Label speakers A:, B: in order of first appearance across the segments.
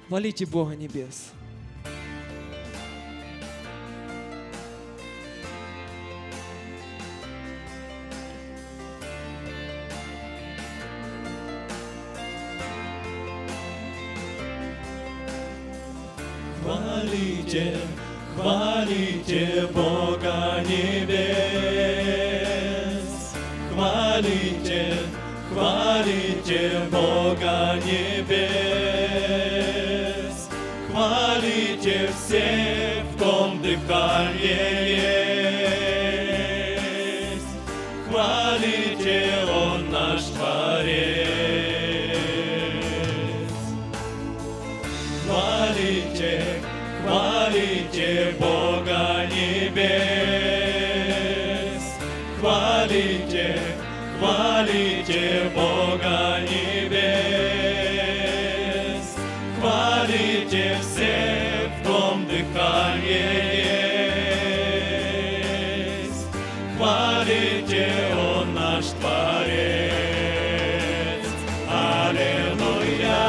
A: Хвалите Бога небес.
B: Хвалите, хвалите Бога небес. Хвалите, хвалите Бога небес. Хвалите все, в ком дыхание есть. Хвалите, Он наш Творец. Хвалите, хвалите Бога небес. Хвалите, хвалите Бога небес. Хвалите все, в ком дыхание есть. Хвалите, Он наш Творец. Аллилуйя.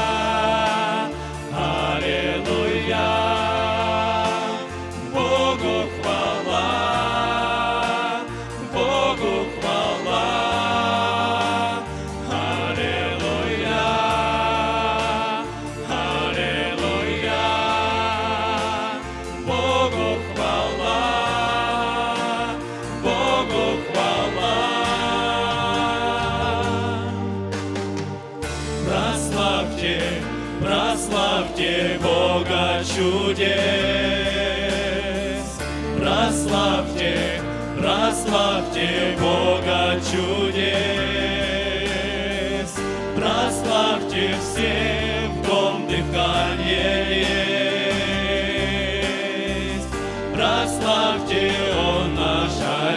B: Прославьте Бога чудес, прославьте, прославьте Бога чудес, прославьте все, в ком дыхание есть, прославьте, Он наш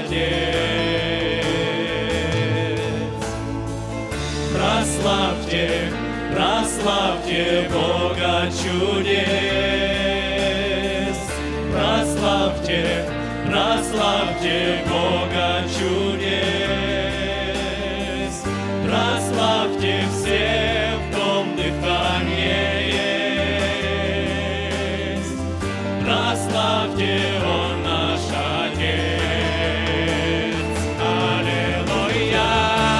B: Отец. Прославьте, прославьте Бога чудес, прославьте, прославьте Бога чудес, прославьте все, в ком дыхание есть, прославьте, Он наш Отец. Аллилуйя.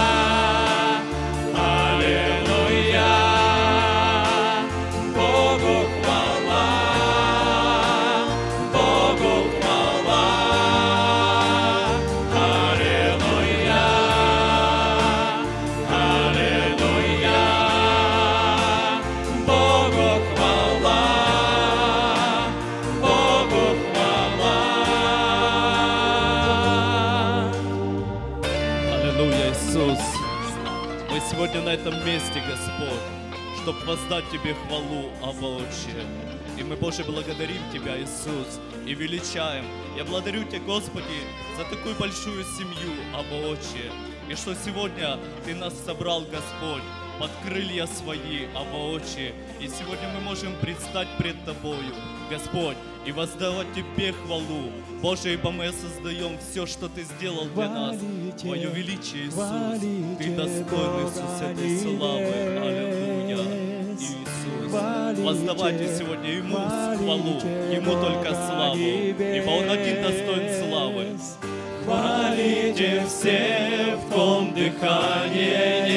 B: Сегодня на этом месте, Господь, чтобы воздать Тебе хвалу, Абба Отче. И мы, Боже, благодарим Тебя, Иисус, и величаем. Я благодарю Тебя, Господи, за такую большую семью, Абба Отче. И что сегодня Ты нас собрал, Господь, под крылья Свои, Абба Отче. И сегодня мы можем предстать пред Тобою, Господь, и воздавать Тебе хвалу. Боже, ибо мы осознаем все, что Ты сделал для нас. Твое величие, Иисус. Ты достоин, Иисус, этой славы. Аллилуйя. Иисус. Воздавайте сегодня Ему хвалу, Ему только славу, ибо Он один достоин славы. Хвалите все, в ком дыхание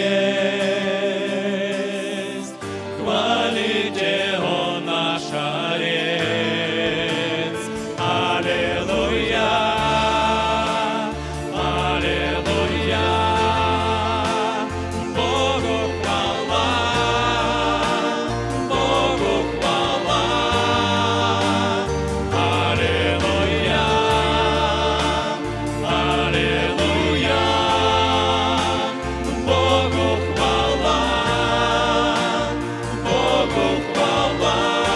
B: есть. Хвалите, Он наш Отец. Аллилуйя. Аллилуйя. Богу хвала. Богу хвала. Аллилуйя. Аллилуйя. Богу хвала. Богу хвала.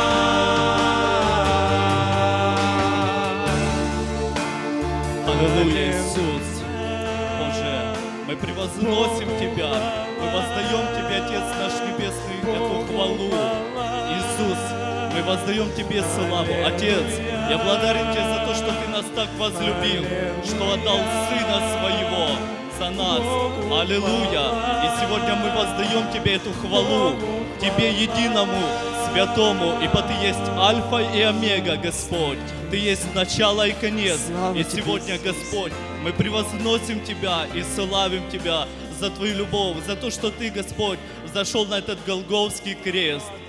B: Аллилуйя, Иисус. Боже, мы превозносим Тебя, мы воздаем Тебе, Отец наш Небесный, эту хвалу. Иисус, мы воздаем Тебе славу. Отец, я благодарен Тебе за то, что Ты нас так возлюбил, что отдал Сына Своего за нас. Аллилуйя. И сегодня мы воздаем Тебе эту хвалу, Тебе единому, Святому, ибо Ты есть Альфа и Омега, Господь. Ты есть начало и конец.
A: Слава
B: И
A: Тебе,
B: сегодня, Господь, мы превозносим Тебя и славим Тебя за Твою любовь, за то, что Ты, Господь, взошел на этот Голгофский крест.